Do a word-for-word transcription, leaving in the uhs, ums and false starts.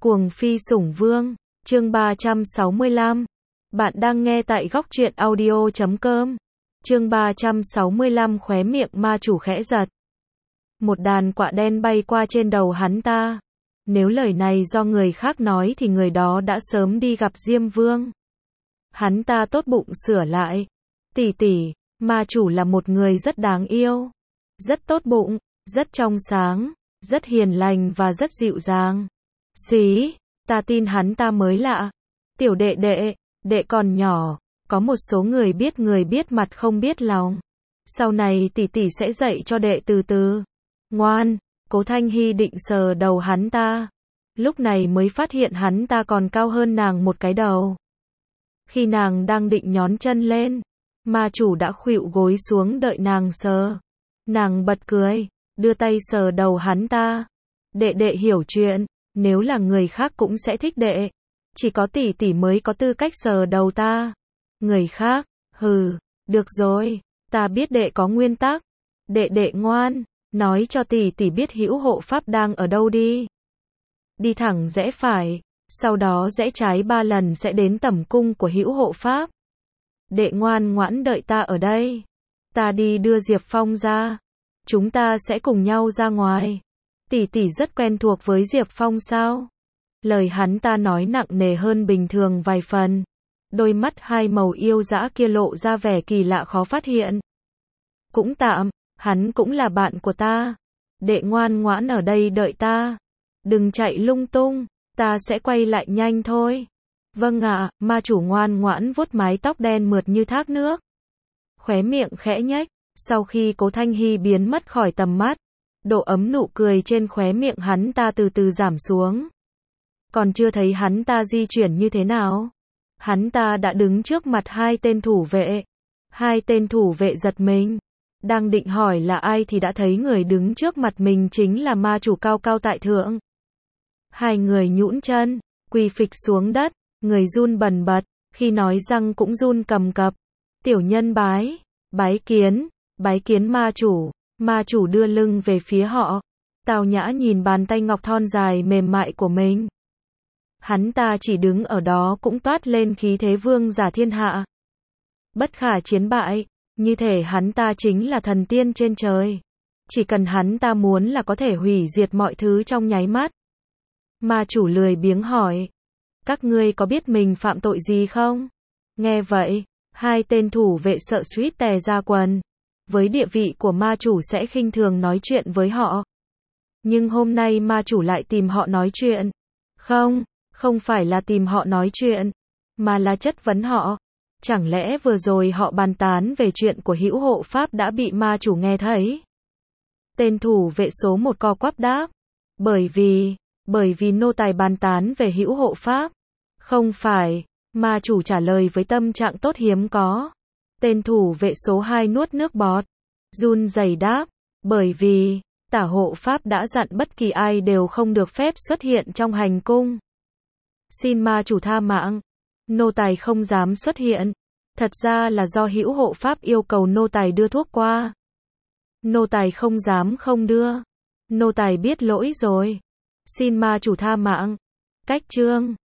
Cuồng phi sủng vương, chương ba trăm sáu mươi lăm. Bạn đang nghe tại góc truyện audio chấm com. Chương ba trăm sáu mươi lăm khóe miệng ma chủ khẽ giật. Một đàn quạ đen bay qua trên đầu hắn ta. Nếu lời này do người khác nói thì người đó đã sớm đi gặp Diêm Vương. Hắn ta tốt bụng sửa lại. Tỷ tỷ, ma chủ là một người rất đáng yêu. Rất tốt bụng, rất trong sáng, rất hiền lành và rất dịu dàng. Xí, ta tin hắn ta mới lạ. Tiểu đệ đệ, đệ còn nhỏ, có một số người biết người biết mặt không biết lòng. Sau này tỷ tỷ sẽ dạy cho đệ từ từ. Ngoan, Cố Thanh Hy định sờ đầu hắn ta. Lúc này mới phát hiện hắn ta còn cao hơn nàng một cái đầu. Khi nàng đang định nhón chân lên, ma chủ đã khuỵu gối xuống đợi nàng sờ. Nàng bật cười, đưa tay sờ đầu hắn ta. Đệ đệ hiểu chuyện, nếu là người khác cũng sẽ thích đệ. Chỉ có tỷ tỷ mới có tư cách sờ đầu ta. Người khác, hừ, được rồi, ta biết đệ có nguyên tắc. Đệ đệ ngoan, nói cho tỷ tỷ biết hữu hộ pháp đang ở đâu đi. Đi thẳng rẽ phải, sau đó rẽ trái ba lần sẽ đến tẩm cung của hữu hộ pháp. Đệ ngoan ngoãn đợi ta ở đây. Ta đi đưa Diệp Phong ra. Chúng ta sẽ cùng nhau ra ngoài. Tỷ tỷ rất quen thuộc với Diệp Phong sao? Lời hắn ta nói nặng nề hơn bình thường vài phần. Đôi mắt hai màu yêu dã kia lộ ra vẻ kỳ lạ khó phát hiện. Cũng tạm, hắn cũng là bạn của ta. Đệ ngoan ngoãn ở đây đợi ta. Đừng chạy lung tung, ta sẽ quay lại nhanh thôi. Vâng ạ, ma chủ ngoan ngoãn vuốt mái tóc đen mượt như thác nước. Khóe miệng khẽ nhếch, sau khi Cố Thanh Hy biến mất khỏi tầm mắt, độ ấm nụ cười trên khóe miệng hắn ta từ từ giảm xuống. Còn chưa thấy hắn ta di chuyển như thế nào, hắn ta đã đứng trước mặt hai tên thủ vệ. Hai tên thủ vệ giật mình, đang định hỏi là ai thì đã thấy người đứng trước mặt mình chính là ma chủ cao cao tại thượng. Hai người nhũn chân, quỳ phịch xuống đất, người run bần bật, khi nói răng cũng run cầm cập. Tiểu nhân bái, bái kiến, bái kiến ma chủ. Ma chủ đưa lưng về phía họ, tao nhã nhìn bàn tay ngọc thon dài mềm mại của mình. Hắn ta chỉ đứng ở đó cũng toát lên khí thế vương giả thiên hạ. Bất khả chiến bại, như thể hắn ta chính là thần tiên trên trời. Chỉ cần hắn ta muốn là có thể hủy diệt mọi thứ trong nháy mắt. Ma chủ lười biếng hỏi, các ngươi có biết mình phạm tội gì không? Nghe vậy, hai tên thủ vệ sợ suýt tè ra quần. Với địa vị của ma chủ sẽ khinh thường nói chuyện với họ. Nhưng hôm nay ma chủ lại tìm họ nói chuyện. Không, không phải là tìm họ nói chuyện, mà là chất vấn họ. Chẳng lẽ vừa rồi họ bàn tán về chuyện của hữu hộ pháp đã bị ma chủ nghe thấy? Tên thủ vệ số một co quắp đáp. Bởi vì, bởi vì nô tài bàn tán về hữu hộ pháp. Không phải, ma chủ trả lời với tâm trạng tốt hiếm có. Tên thủ vệ số hai nuốt nước bọt, run rẩy đáp, bởi vì, tả hộ pháp đã dặn bất kỳ ai đều không được phép xuất hiện trong hành cung. Xin ma chủ tha mạng, nô tài không dám xuất hiện, thật ra là do hữu hộ pháp yêu cầu nô tài đưa thuốc qua. Nô tài không dám không đưa, nô tài biết lỗi rồi, xin ma chủ tha mạng. Cách chương